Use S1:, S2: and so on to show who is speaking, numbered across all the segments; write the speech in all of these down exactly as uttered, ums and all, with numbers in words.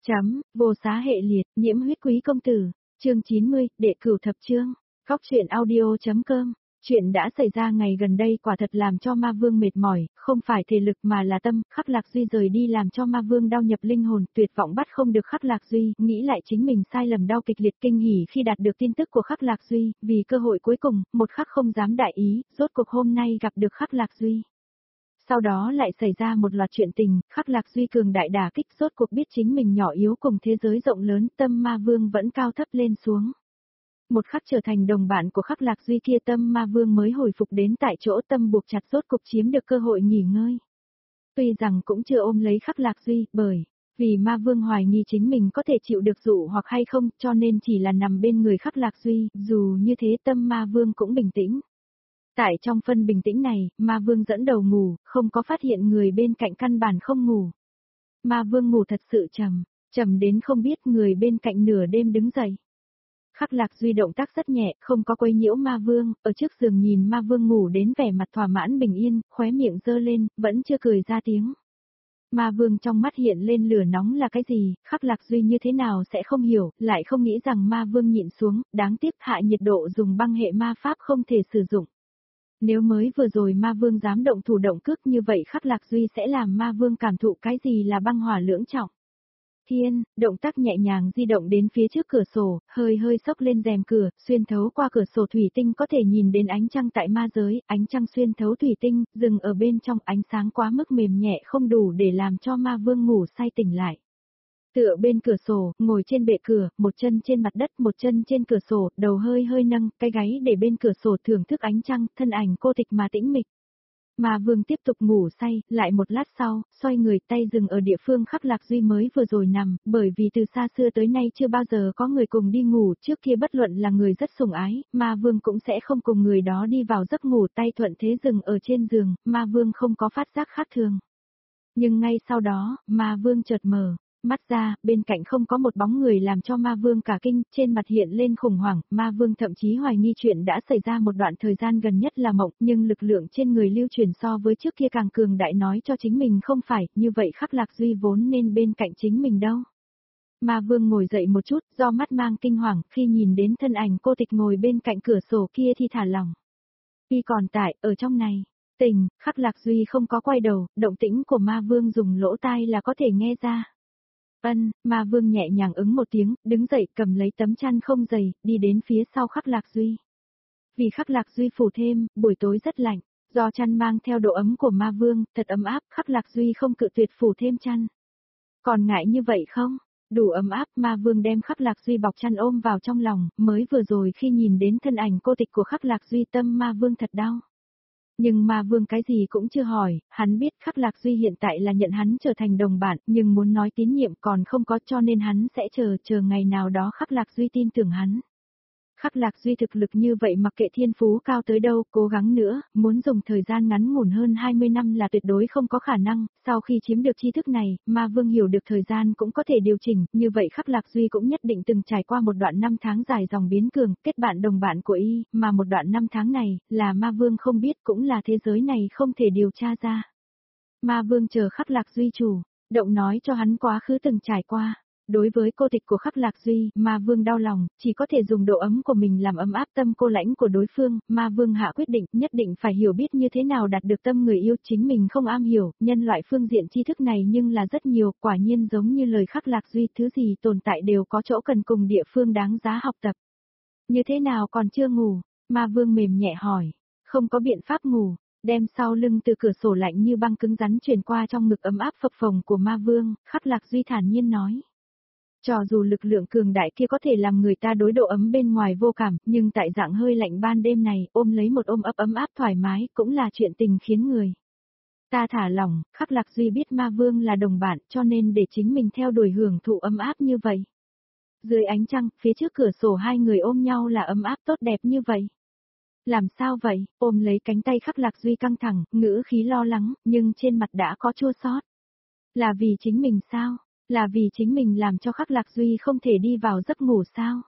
S1: Chấm, vô xá hệ liệt, nhiễm huyết quý công tử, chương chín mươi, đệ cửu thập chương, góc truyện audio.com. Chuyện đã xảy ra ngày gần đây quả thật làm cho ma vương mệt mỏi, không phải thể lực mà là tâm, Khắc Lạc Duy rời đi làm cho ma vương đau nhập linh hồn, tuyệt vọng bắt không được Khắc Lạc Duy, nghĩ lại chính mình sai lầm đau kịch liệt kinh hỉ khi đạt được tin tức của Khắc Lạc Duy, vì cơ hội cuối cùng, một khắc không dám đại ý, rốt cuộc hôm nay gặp được Khắc Lạc Duy. Sau đó lại xảy ra một loạt chuyện tình, Khắc Lạc Duy cường đại đả kích rốt cuộc biết chính mình nhỏ yếu cùng thế giới rộng lớn, tâm ma vương vẫn cao thấp lên xuống. Một khắc trở thành đồng bạn của Khắc Lạc Duy kia tâm ma vương mới hồi phục đến tại chỗ tâm buộc chặt rốt cục chiếm được cơ hội nghỉ ngơi. Tuy rằng cũng chưa ôm lấy Khắc Lạc Duy, bởi vì ma vương hoài nghi chính mình có thể chịu được dụ hoặc hay không, cho nên chỉ là nằm bên người Khắc Lạc Duy, dù như thế tâm ma vương cũng bình tĩnh. Tại trong phân bình tĩnh này, ma vương dẫn đầu ngủ, không có phát hiện người bên cạnh căn bản không ngủ. Ma vương ngủ thật sự trầm, trầm đến không biết người bên cạnh nửa đêm đứng dậy. Khắc Lạc Duy động tác rất nhẹ, không có quấy nhiễu ma vương, ở trước giường nhìn ma vương ngủ đến vẻ mặt thỏa mãn bình yên, khóe miệng giơ lên, vẫn chưa cười ra tiếng. Ma vương trong mắt hiện lên lửa nóng là cái gì, Khắc Lạc Duy như thế nào sẽ không hiểu, lại không nghĩ rằng ma vương nhịn xuống, đáng tiếc hạ nhiệt độ dùng băng hệ ma pháp không thể sử dụng. Nếu mới vừa rồi ma vương dám động thủ động cước như vậy Khắc Lạc Duy sẽ làm ma vương cảm thụ cái gì là băng hỏa lưỡng trọng. Thiên, động tác nhẹ nhàng di động đến phía trước cửa sổ, hơi hơi xốc lên rèm cửa, xuyên thấu qua cửa sổ thủy tinh có thể nhìn đến ánh trăng tại ma giới, ánh trăng xuyên thấu thủy tinh, dừng ở bên trong ánh sáng quá mức mềm nhẹ không đủ để làm cho ma vương ngủ say tỉnh lại. Tựa bên cửa sổ, ngồi trên bệ cửa, một chân trên mặt đất, một chân trên cửa sổ, đầu hơi hơi nâng, cái gáy để bên cửa sổ thưởng thức ánh trăng, thân ảnh cô tịch mà tĩnh mịch. Ma vương tiếp tục ngủ say, lại một lát sau, xoay người tay dừng ở địa phương Khắc Lạc Duy mới vừa rồi nằm, bởi vì từ xa xưa tới nay chưa bao giờ có người cùng đi ngủ, trước kia bất luận là người rất sủng ái, ma vương cũng sẽ không cùng người đó đi vào giấc ngủ tay thuận thế dừng ở trên giường, ma vương không có phát giác khác thường. Nhưng ngay sau đó, ma vương chợt mở mắt ra, bên cạnh không có một bóng người làm cho ma vương cả kinh, trên mặt hiện lên khủng hoảng, ma vương thậm chí hoài nghi chuyện đã xảy ra một đoạn thời gian gần nhất là mộng, nhưng lực lượng trên người lưu truyền so với trước kia càng cường đại nói cho chính mình không phải, như vậy Khắc Lạc Duy vốn nên bên cạnh chính mình đâu. Ma vương ngồi dậy một chút, do mắt mang kinh hoàng, khi nhìn đến thân ảnh cô tịch ngồi bên cạnh cửa sổ kia thì thả lòng. Khi còn tại, ở trong này, tình, Khắc Lạc Duy không có quay đầu, động tĩnh của ma vương dùng lỗ tai là có thể nghe ra. Ân, ma vương nhẹ nhàng ứng một tiếng, đứng dậy cầm lấy tấm chăn không dày, đi đến phía sau Khắc Lạc Duy. Vì Khắc Lạc Duy phủ thêm, buổi tối rất lạnh, do chăn mang theo độ ấm của ma vương, thật ấm áp, Khắc Lạc Duy không cự tuyệt phủ thêm chăn. Còn ngại như vậy không? Đủ ấm áp, ma vương đem Khắc Lạc Duy bọc chăn ôm vào trong lòng, mới vừa rồi khi nhìn đến thân ảnh cô tịch của Khắc Lạc Duy tâm ma vương thật đau. Nhưng ma vương cái gì cũng chưa hỏi, hắn biết Khắc Lạc Duy hiện tại là nhận hắn trở thành đồng bạn, nhưng muốn nói tín nhiệm còn không có cho nên hắn sẽ chờ, chờ ngày nào đó Khắc Lạc Duy tin tưởng hắn. Khắc Lạc Duy thực lực như vậy mặc kệ thiên phú cao tới đâu, cố gắng nữa, muốn dùng thời gian ngắn ngủn hơn hai mươi năm là tuyệt đối không có khả năng, sau khi chiếm được tri thức này, ma vương hiểu được thời gian cũng có thể điều chỉnh, như vậy Khắc Lạc Duy cũng nhất định từng trải qua một đoạn năm tháng dài dòng biến cường, kết bạn đồng bạn của y, mà một đoạn năm tháng này, là ma vương không biết cũng là thế giới này không thể điều tra ra. Ma vương chờ Khắc Lạc Duy chủ, động nói cho hắn quá khứ từng trải qua. Đối với cô tịch của Khắc Lạc Duy, ma vương đau lòng, chỉ có thể dùng độ ấm của mình làm ấm áp tâm cô lãnh của đối phương, ma vương hạ quyết định, nhất định phải hiểu biết như thế nào đạt được tâm người yêu chính mình không am hiểu, nhân loại phương diện tri thức này nhưng là rất nhiều, quả nhiên giống như lời Khắc Lạc Duy, thứ gì tồn tại đều có chỗ cần cùng địa phương đáng giá học tập. Như thế nào còn chưa ngủ? Ma vương mềm nhẹ hỏi, không có biện pháp ngủ. Đem sau lưng từ cửa sổ lạnh như băng cứng rắn truyền qua trong ngực ấm áp phập phồng của ma vương, Khắc Lạc Duy thản nhiên nói. Cho dù lực lượng cường đại kia có thể làm người ta đối độ ấm bên ngoài vô cảm, nhưng tại dạng hơi lạnh ban đêm này, ôm lấy một ôm ấp ấm áp thoải mái, cũng là chuyện tình khiến người ta thả lỏng. Khắc Lạc Duy biết ma vương là đồng bạn, cho nên để chính mình theo đuổi hưởng thụ ấm áp như vậy. Dưới ánh trăng, phía trước cửa sổ hai người ôm nhau là ấm áp tốt đẹp như vậy. Làm sao vậy? Ôm lấy cánh tay Khắc Lạc Duy căng thẳng, ngữ khí lo lắng, nhưng trên mặt đã có chua xót. Là vì chính mình sao? Là vì chính mình làm cho Khắc Lạc Duy không thể đi vào giấc ngủ sao?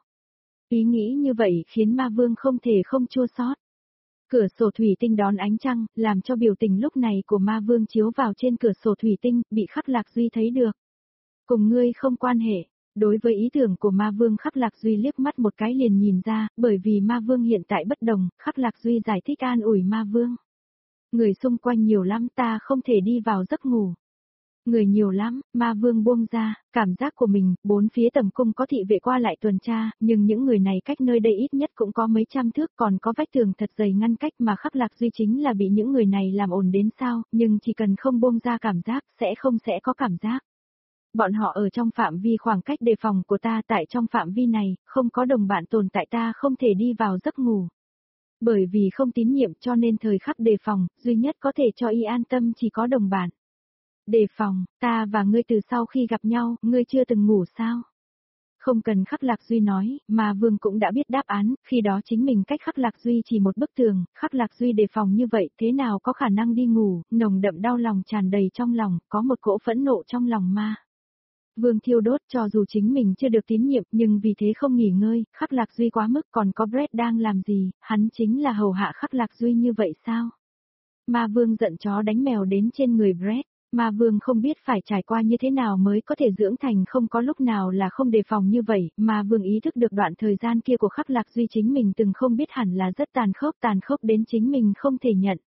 S1: Ý nghĩ như vậy khiến ma vương không thể không chua xót. Cửa sổ thủy tinh đón ánh trăng, làm cho biểu tình lúc này của ma vương chiếu vào trên cửa sổ thủy tinh, bị Khắc Lạc Duy thấy được. cùng ngươi không quan hệ. Đối với ý tưởng của Ma Vương, Khắc Lạc Duy liếc mắt một cái liền nhìn ra, bởi vì Ma Vương hiện tại bất đồng, Khắc Lạc Duy giải thích an ủi Ma Vương. Người xung quanh nhiều lắm, ta không thể đi vào giấc ngủ. Người nhiều lắm, Ma Vương buông ra, cảm giác của mình, bốn phía tầm cung có thị vệ qua lại tuần tra, nhưng những người này cách nơi đây ít nhất cũng có mấy trăm thước, còn có vách tường thật dày ngăn cách, mà Khắc Lạc Duy chính là bị những người này làm ồn đến sao, nhưng chỉ cần không buông ra cảm giác, sẽ không sẽ có cảm giác. Bọn họ ở trong phạm vi khoảng cách đề phòng của ta, tại trong phạm vi này, không có đồng bạn tồn tại, ta không thể đi vào giấc ngủ. Bởi vì không tín nhiệm cho nên thời khắc đề phòng, duy nhất có thể cho y an tâm chỉ có đồng bạn. Đề phòng, ta và ngươi từ sau khi gặp nhau, ngươi chưa từng ngủ sao? Không cần Khắc Lạc Duy nói, mà Vương cũng đã biết đáp án, khi đó chính mình cách Khắc Lạc Duy chỉ một bức tường, Khắc Lạc Duy đề phòng như vậy, thế nào có khả năng đi ngủ, nồng đậm đau lòng tràn đầy trong lòng, có một cỗ phẫn nộ trong lòng ma. Vương thiêu đốt, cho dù chính mình chưa được tín nhiệm, nhưng vì thế không nghỉ ngơi, Khắc Lạc Duy quá mức, còn có Brett đang làm gì, hắn chính là hầu hạ Khắc Lạc Duy như vậy sao? Ma Vương giận chó đánh mèo đến trên người Brett. Ma Vương không biết phải trải qua như thế nào mới có thể dưỡng thành không có lúc nào là không đề phòng như vậy, Ma Vương ý thức được đoạn thời gian kia của Khắc Lạc Duy chính mình từng không biết hẳn là rất tàn khốc, tàn khốc đến chính mình không thể nhận.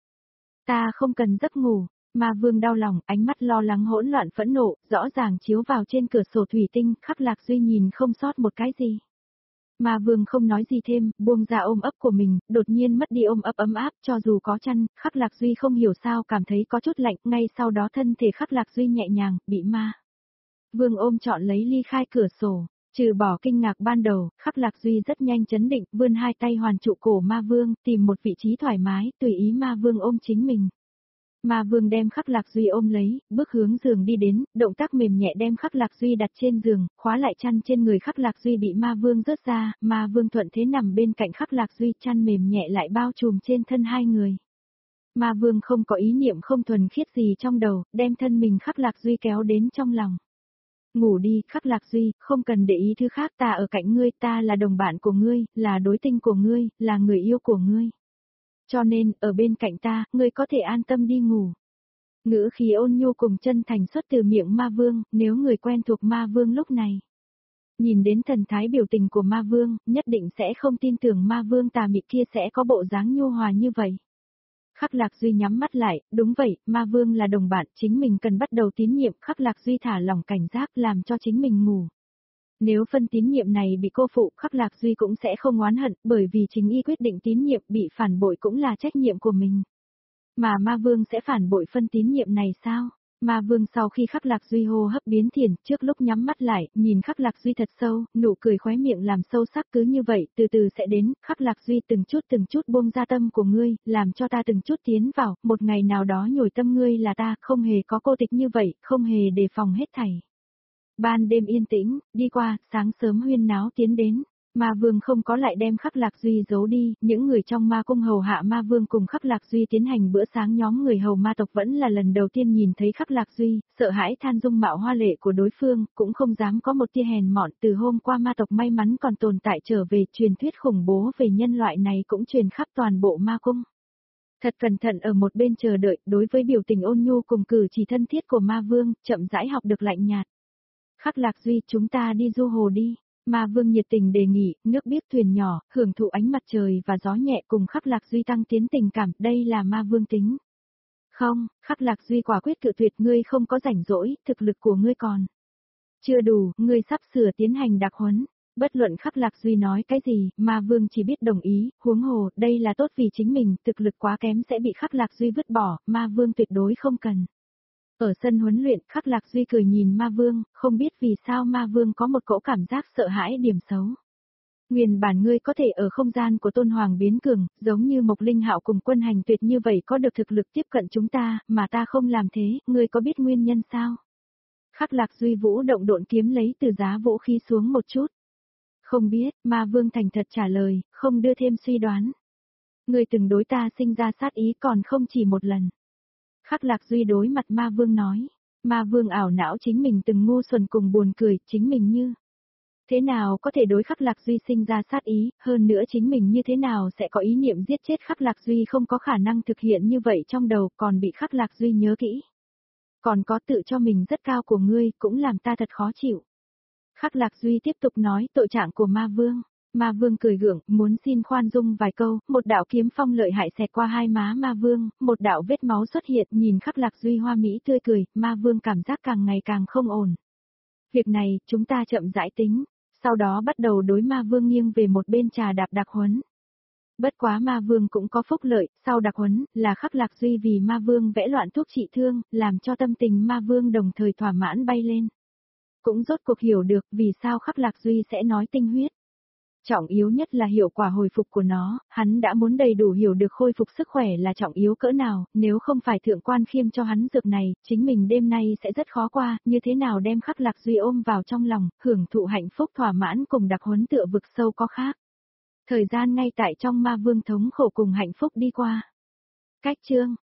S1: Ta không cần giấc ngủ, Ma Vương đau lòng, ánh mắt lo lắng hỗn loạn phẫn nộ, rõ ràng chiếu vào trên cửa sổ thủy tinh, Khắc Lạc Duy nhìn không sót một cái gì. Ma Vương không nói gì thêm, buông ra ôm ấp của mình, đột nhiên mất đi ôm ấp ấm áp, cho dù có chăn, Khắc Lạc Duy không hiểu sao cảm thấy có chút lạnh, ngay sau đó thân thể Khắc Lạc Duy nhẹ nhàng, bị Ma Vương ôm trọn lấy ly khai cửa sổ, trừ bỏ kinh ngạc ban đầu, Khắc Lạc Duy rất nhanh chấn định, vươn hai tay hoàn trụ cổ Ma Vương, tìm một vị trí thoải mái, tùy ý Ma Vương ôm chính mình. Ma Vương đem Khắc Lạc Duy ôm lấy, bước hướng giường đi đến, động tác mềm nhẹ đem Khắc Lạc Duy đặt trên giường, khóa lại chăn trên người Khắc Lạc Duy bị Ma Vương rớt ra, Ma Vương thuận thế nằm bên cạnh Khắc Lạc Duy, chăn mềm nhẹ lại bao trùm trên thân hai người. Ma Vương không có ý niệm không thuần khiết gì trong đầu, đem thân mình Khắc Lạc Duy kéo đến trong lòng. Ngủ đi, Khắc Lạc Duy, không cần để ý thứ khác, ta ở cạnh ngươi, ta là đồng bạn của ngươi, là đối tinh của ngươi, là người yêu của ngươi. Cho nên, ở bên cạnh ta, ngươi có thể an tâm đi ngủ. Ngữ khí ôn nhu cùng chân thành xuất từ miệng Ma Vương, nếu người quen thuộc Ma Vương lúc này. Nhìn đến thần thái biểu tình của Ma Vương, nhất định sẽ không tin tưởng Ma Vương tà mị kia sẽ có bộ dáng nhu hòa như vậy. Khắc Lạc Duy nhắm mắt lại, đúng vậy, Ma Vương là đồng bạn, chính mình cần bắt đầu tín nhiệm, Khắc Lạc Duy thả lỏng cảnh giác làm cho chính mình ngủ. Nếu phân tín nhiệm này bị cô phụ, Khắc Lạc Duy cũng sẽ không oán hận, bởi vì chính y quyết định tín nhiệm bị phản bội cũng là trách nhiệm của mình. Mà Ma Vương sẽ phản bội phân tín nhiệm này sao? Ma Vương sau khi Khắc Lạc Duy hô hấp biến thiền, trước lúc nhắm mắt lại, nhìn Khắc Lạc Duy thật sâu, nụ cười khóe miệng làm sâu sắc cứ như vậy, từ từ sẽ đến, Khắc Lạc Duy từng chút từng chút buông ra tâm của ngươi, làm cho ta từng chút tiến vào, một ngày nào đó nhồi tâm ngươi là ta, không hề có cô tịch như vậy, không hề đề phòng hết thảy. Ban đêm yên tĩnh, đi qua, sáng sớm huyên náo tiến đến. Ma Vương không có lại đem Khắc Lạc Duy giấu đi, những người trong ma cung hầu hạ Ma Vương cùng Khắc Lạc Duy tiến hành bữa sáng, nhóm người hầu ma tộc vẫn là lần đầu tiên nhìn thấy Khắc Lạc Duy, sợ hãi than dung mạo hoa lệ của đối phương, cũng không dám có một tia hèn mọn, từ hôm qua ma tộc may mắn còn tồn tại trở về, truyền thuyết khủng bố về nhân loại này cũng truyền khắp toàn bộ ma cung. Thật cẩn thận ở một bên chờ đợi, đối với biểu tình ôn nhu cùng cử chỉ thân thiết của Ma Vương, chậm rãi học được lạnh nhạt. Khắc Lạc Duy, chúng ta đi du hồ đi. Ma Vương nhiệt tình đề nghị, nước biếc thuyền nhỏ, hưởng thụ ánh mặt trời và gió nhẹ cùng Khắc Lạc Duy tăng tiến tình cảm, đây là Ma Vương tính. Không, Khắc Lạc Duy quả quyết cự tuyệt, ngươi không có rảnh rỗi, thực lực của ngươi còn chưa đủ, ngươi sắp sửa tiến hành đặc huấn. Bất luận Khắc Lạc Duy nói cái gì, Ma Vương chỉ biết đồng ý, huống hồ, đây là tốt vì chính mình, thực lực quá kém sẽ bị Khắc Lạc Duy vứt bỏ, Ma Vương tuyệt đối không cần. Ở sân huấn luyện, Khắc Lạc Duy cười nhìn Ma Vương, không biết vì sao Ma Vương có một cỗ cảm giác sợ hãi điểm xấu. Nguyên bản ngươi có thể ở không gian của Tôn Hoàng biến cường, giống như Mộc Linh Hạo cùng Quân Hành Tuyệt như vậy có được thực lực tiếp cận chúng ta, mà ta không làm thế, ngươi có biết nguyên nhân sao? Khắc Lạc Duy vũ động độn kiếm lấy từ giá vũ khí xuống một chút. Không biết, Ma Vương thành thật trả lời, không đưa thêm suy đoán. Ngươi từng đối ta sinh ra sát ý còn không chỉ một lần. Khắc Lạc Duy đối mặt Ma Vương nói. Ma Vương ảo não chính mình từng ngu xuẩn cùng buồn cười, chính mình như thế nào có thể đối Khắc Lạc Duy sinh ra sát ý, hơn nữa chính mình như thế nào sẽ có ý niệm giết chết Khắc Lạc Duy, không có khả năng thực hiện như vậy trong đầu, còn bị Khắc Lạc Duy nhớ kỹ. Còn có tự cho mình rất cao của ngươi cũng làm ta thật khó chịu. Khắc Lạc Duy tiếp tục nói tội trạng của ma vương. Ma vương cười gượng, muốn xin khoan dung vài câu, một đạo kiếm phong lợi hại xẹt qua hai má ma vương, một đạo vết máu xuất hiện, nhìn Khắc Lạc Duy hoa mỹ tươi cười, ma vương cảm giác càng ngày càng không ổn. Việc này, chúng ta chậm rãi tính, sau đó bắt đầu đối ma vương nghiêng về một bên trà đạp đặc huấn. Bất quá ma vương cũng có phúc lợi, sau đặc huấn, là Khắc Lạc Duy vì ma vương vẽ loạn thuốc trị thương, làm cho tâm tình ma vương đồng thời thỏa mãn bay lên. Cũng rốt cuộc hiểu được vì sao Khắc Lạc Duy sẽ nói tinh huyết. Trọng yếu nhất là hiệu quả hồi phục của nó, hắn đã muốn đầy đủ hiểu được khôi phục sức khỏe là trọng yếu cỡ nào, nếu không phải thượng quan khiêm cho hắn dược này, chính mình đêm nay sẽ rất khó qua, như thế nào đem Khắc Lạc Duy ôm vào trong lòng, hưởng thụ hạnh phúc thỏa mãn cùng đặc huấn tựa vực sâu có khác. Thời gian ngay tại trong ma vương thống khổ cùng hạnh phúc đi qua. Cách chương